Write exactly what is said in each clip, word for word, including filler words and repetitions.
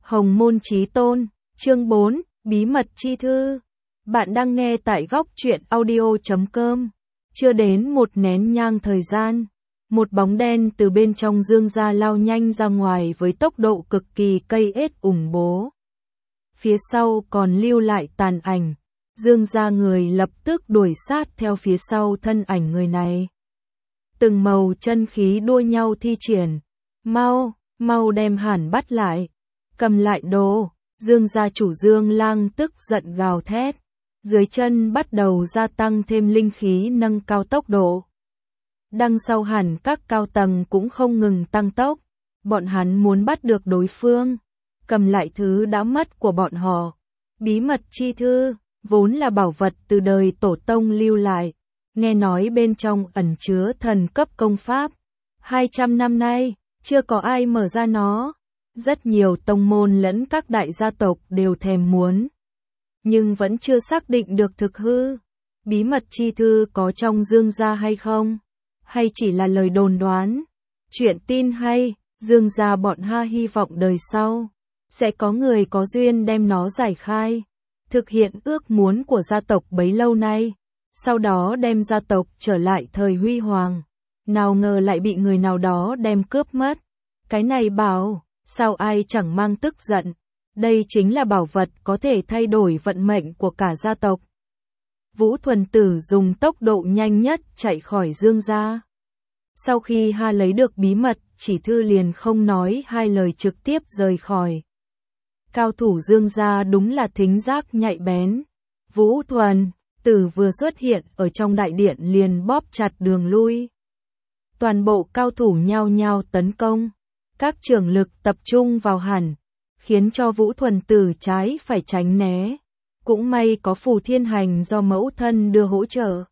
Hồng Môn Chí Tôn, chương bốn, Bí mật chi thư. Bạn đang nghe tại góc truyện audio chấm com. Chưa đến một nén nhang thời gian, một bóng đen từ bên trong Dương gia lao nhanh ra ngoài với tốc độ cực kỳ cây ết ủng bố. Phía sau còn lưu lại tàn ảnh, Dương gia người lập tức đuổi sát theo phía sau thân ảnh người này. Từng màu chân khí đua nhau thi triển, mau, mau đem Hàn bắt lại, cầm lại đồ. Dương gia chủ Dương Lang tức giận gào thét, dưới chân bắt đầu gia tăng thêm linh khí nâng cao tốc độ. Đằng sau hẳn các cao tầng cũng không ngừng tăng tốc, bọn hắn muốn bắt được đối phương, cầm lại thứ đã mất của bọn họ. Bí mật chi thư, vốn là bảo vật từ đời tổ tông lưu lại, nghe nói bên trong ẩn chứa thần cấp công pháp. hai trăm năm nay, chưa có ai mở ra nó. Rất nhiều tông môn lẫn các đại gia tộc đều thèm muốn, nhưng vẫn chưa xác định được thực hư. Bí mật chi thư có trong Dương gia hay không? Hay chỉ là lời đồn đoán? Chuyện tin hay, Dương gia bọn ha hy vọng đời sau sẽ có người có duyên đem nó giải khai, thực hiện ước muốn của gia tộc bấy lâu nay, sau đó đem gia tộc trở lại thời huy hoàng. Nào ngờ lại bị người nào đó đem cướp mất. Cái này bảo, sao ai chẳng mang tức giận. Đây chính là bảo vật có thể thay đổi vận mệnh của cả gia tộc. Vũ Thuần Tử dùng tốc độ nhanh nhất chạy khỏi Dương gia. Sau khi ha lấy được bí mật chỉ thư liền không nói hai lời trực tiếp rời khỏi. Cao thủ Dương gia đúng là thính giác nhạy bén. Vũ Thuần Tử vừa xuất hiện ở trong đại điện liền bóp chặt đường lui. Toàn bộ cao thủ nhao nhao tấn công. Các trưởng lực tập trung vào hẳn, khiến cho Vũ Thuần Tử trái phải tránh né. Cũng may có Phù Thiên Hành do mẫu thân đưa hỗ trợ,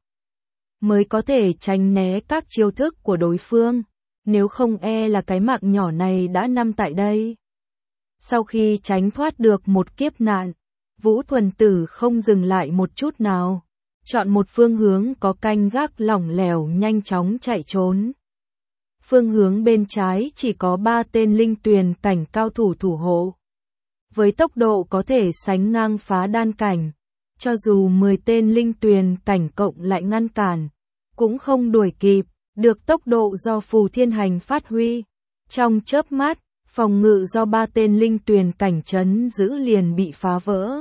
mới có thể tránh né các chiêu thức của đối phương, nếu không e là cái mạng nhỏ này đã nằm tại đây. Sau khi tránh thoát được một kiếp nạn, Vũ Thuần Tử không dừng lại một chút nào, chọn một phương hướng có canh gác lỏng lẻo nhanh chóng chạy trốn. Phương hướng bên trái chỉ có ba tên linh tuyền cảnh cao thủ thủ hộ, với tốc độ có thể sánh ngang phá đan cảnh. Cho dù mười tên linh tuyền cảnh cộng lại ngăn cản, cũng không đuổi kịp được tốc độ do Phù Thiên Hành phát huy. Trong chớp mắt, phòng ngự do ba tên linh tuyền cảnh trấn giữ liền bị phá vỡ.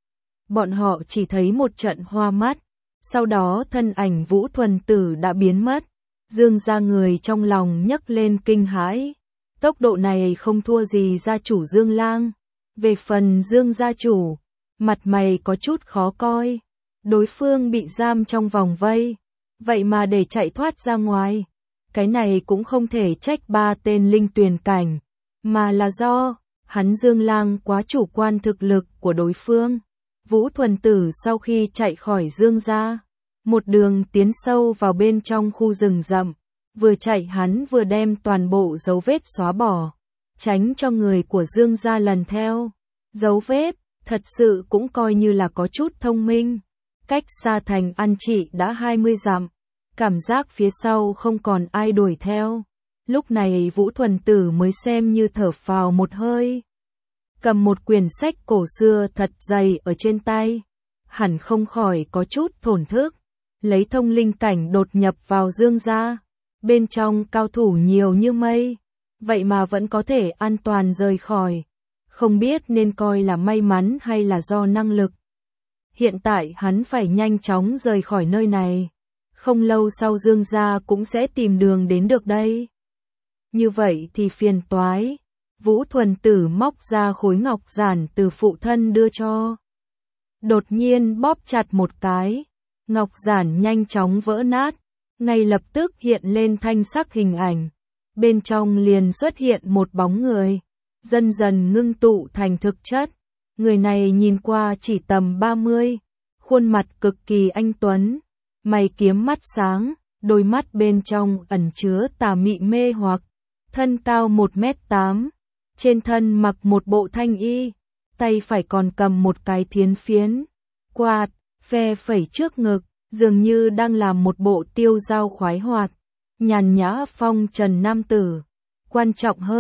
Bọn họ chỉ thấy một trận hoa mắt, sau đó thân ảnh Vũ Thuần Tử đã biến mất. Dương gia người trong lòng nhấc lên kinh hãi, tốc độ này không thua gì gia chủ Dương Lang. Về phần Dương gia chủ, mặt mày có chút khó coi, đối phương bị giam trong vòng vây, vậy mà để chạy thoát ra ngoài. Cái này cũng không thể trách ba tên linh tuyền cảnh, mà là do hắn Dương Lang quá chủ quan thực lực của đối phương. Vũ Thuần Tử sau khi chạy khỏi Dương gia, một đường tiến sâu vào bên trong khu rừng rậm, vừa chạy hắn vừa đem toàn bộ dấu vết xóa bỏ, tránh cho người của Dương gia lần theo. Dấu vết, thật sự cũng coi như là có chút thông minh. Cách xa thành An Trị đã hai mươi dặm, cảm giác phía sau không còn ai đuổi theo. Lúc này Vũ Thuần Tử mới xem như thở phào một hơi. Cầm một quyển sách cổ xưa thật dày ở trên tay, hẳn không khỏi có chút thổn thức. Lấy thông linh cảnh đột nhập vào Dương gia, bên trong cao thủ nhiều như mây, vậy mà vẫn có thể an toàn rời khỏi, không biết nên coi là may mắn hay là do năng lực. Hiện tại hắn phải nhanh chóng rời khỏi nơi này, không lâu sau Dương gia cũng sẽ tìm đường đến được đây. Như vậy thì phiền toái. Vũ Thuần Tử móc ra khối ngọc giản từ phụ thân đưa cho, đột nhiên bóp chặt một cái. Ngọc giản nhanh chóng vỡ nát, ngay lập tức hiện lên thanh sắc hình ảnh. Bên trong liền xuất hiện một bóng người, dần dần ngưng tụ thành thực chất. Người này nhìn qua chỉ tầm ba mươi, khuôn mặt cực kỳ anh tuấn, mày kiếm mắt sáng, đôi mắt bên trong ẩn chứa tà mị mê hoặc, thân cao một mét tám, trên thân mặc một bộ thanh y, tay phải còn cầm một cái thiến phiến, quạt, phe phẩy trước ngực, dường như đang làm một bộ tiêu dao khoái hoạt, nhàn nhã phong trần nam tử. Quan trọng hơn,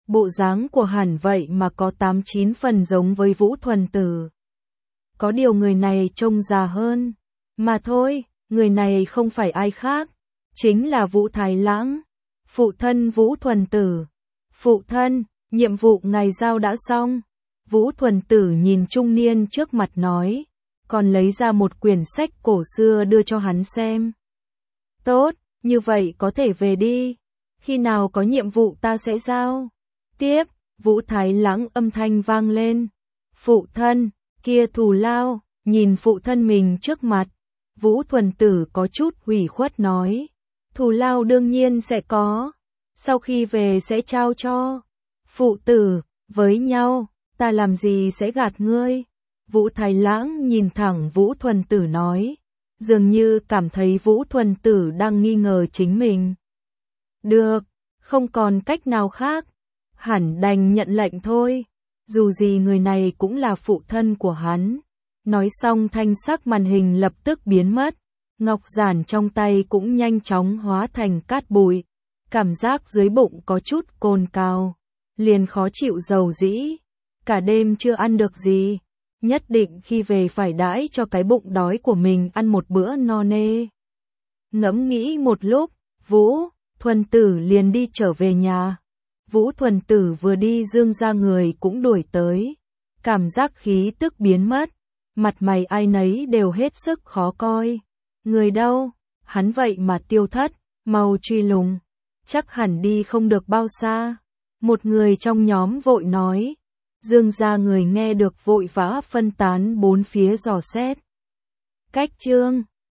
Bộ dáng của hắn vậy mà có tám chín phần giống với Vũ Thuần Tử. Có điều người này trông già hơn. Mà thôi, người này không phải ai khác. Chính là Vũ Thái Lãng. Phụ thân Vũ Thuần Tử. Phụ thân, nhiệm vụ ngài giao đã xong. Vũ Thuần Tử nhìn trung niên trước mặt nói. Còn lấy ra một quyển sách cổ xưa đưa cho hắn xem. Tốt, như vậy có thể về đi. Khi nào có nhiệm vụ ta sẽ giao. Tiếp, Vũ Thái Lãng âm thanh vang lên. Phụ thân, kia thù lao, nhìn phụ thân mình trước mặt. Vũ Thuần Tử có chút ủy khuất nói. Thù lao đương nhiên sẽ có. Sau khi về sẽ trao cho. Phụ tử, với nhau, ta làm gì sẽ gạt ngươi. Vũ Thái Lãng nhìn thẳng Vũ Thuần Tử nói. Dường như cảm thấy Vũ Thuần Tử đang nghi ngờ chính mình. Được, không còn cách nào khác. Hẳn đành nhận lệnh thôi. Dù gì người này cũng là phụ thân của hắn. Nói xong thanh sắc màn hình lập tức biến mất. Ngọc giản trong tay cũng nhanh chóng hóa thành cát bụi. Cảm giác dưới bụng có chút cồn cào. Liền khó chịu dầu dĩ. Cả đêm chưa ăn được gì. Nhất định khi về phải đãi cho cái bụng đói của mình ăn một bữa no nê. Ngẫm nghĩ một lúc, Vũ Thuần Tử liền đi trở về nhà. Vũ Thuần Tử vừa đi Dương ra người cũng đuổi tới. Cảm giác khí tức biến mất. Mặt mày ai nấy đều hết sức khó coi. Người đâu? Hắn vậy mà tiêu thất, mau truy lùng. Chắc hẳn đi không được bao xa. Một người trong nhóm vội nói. Dương ra người nghe được vội vã phân tán bốn phía dò xét. Cách chương